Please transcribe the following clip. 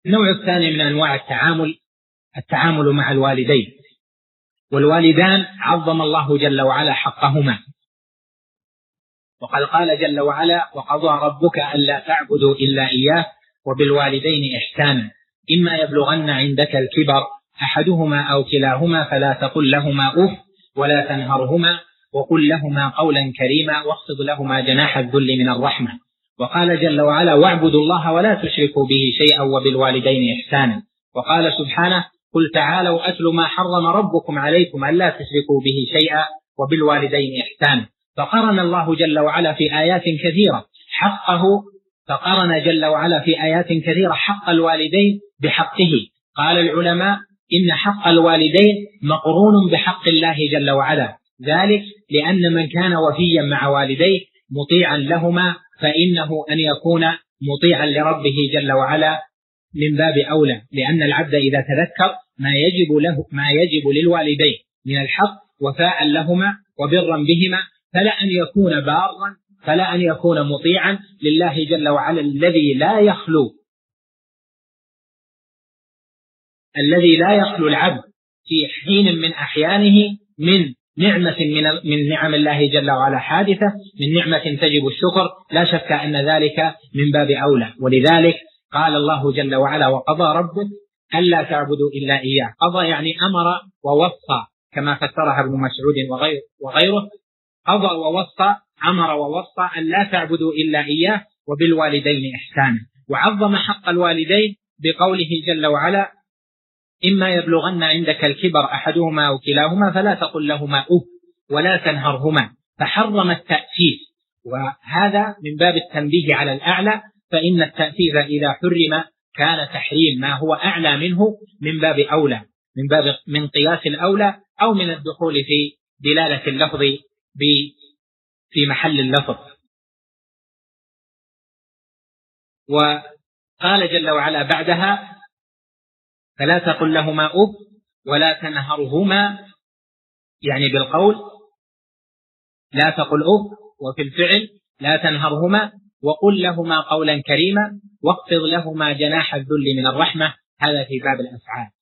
النوع الثاني من أنواع التعامل مع الوالدين. والوالدان عظم الله جل وعلا حقهما، وقد قال جل وعلا: وقضى ربك ألا تعبدوا إلا إياه وبالوالدين إحسانا إما يبلغن عندك الكبر أحدهما أو كلاهما فلا تقل لهما أف ولا تنهرهما وقل لهما قولا كريما واخفض لهما جناح الذل من الرحمة. وقال جل وعلا: واعبدوا الله ولا تشركوا به شيئا وبالوالدين إحسانا. وقال سبحانه: قل تعالوا أتل ما حرم ربكم عليكم ألا تشركوا به شيئا وبالوالدين إحسانا. فقرن الله جل وعلا في آيات كثيرة حق الوالدين بحقه. قال العلماء: إن حق الوالدين مقرون بحق الله جل وعلا، ذلك لأن من كان وفيا مع والديه مطيعا لهما فإنه أن يكون مطيعا لربه جل وعلا من باب أولى، لأن العبد إذا تذكر ما يجب للوالدين من الحق وفاء لهما وبرا بهما فلا أن يكون بارا، فلا أن يكون مطيعا لله جل وعلا الذي لا يخلو العبد في حين من أحيانه من نعمة من نعم الله جل وعلا حادثة، من نعمة تجب الشكر، لا شك أن ذلك من باب أولى. ولذلك قال الله جل وعلا: وقضى ربك ألا تعبدوا إلا إياه. قضى يعني أمر ووصى، كما فسرها ابن مسعود وغيره. قضى ووصى، أمر ووصى ألا تعبدوا إلا إياه وبالوالدين إحسانا. وعظم حق الوالدين بقوله جل وعلا: إما يبلغن عندك الكبر أحدهما أو كلاهما فلا تقل لهما أف ولا تنهرهما. فحرم التأثير، وهذا من باب التنبيه على الأعلى، فإن التأثير إذا حرم كان تحريم ما هو أعلى منه من باب أولى، من قياس الأولى أو من الدخول في دلالة اللفظ في محل اللفظ. وقال جل وعلا بعدها: فلا تقل لهما أف ولا تنهرهما، يعني بالقول لا تقل أف، وفي الفعل لا تنهرهما، وقل لهما قولا كريما واخفض لهما جناح الذل من الرحمة. هذا في باب الأفعال.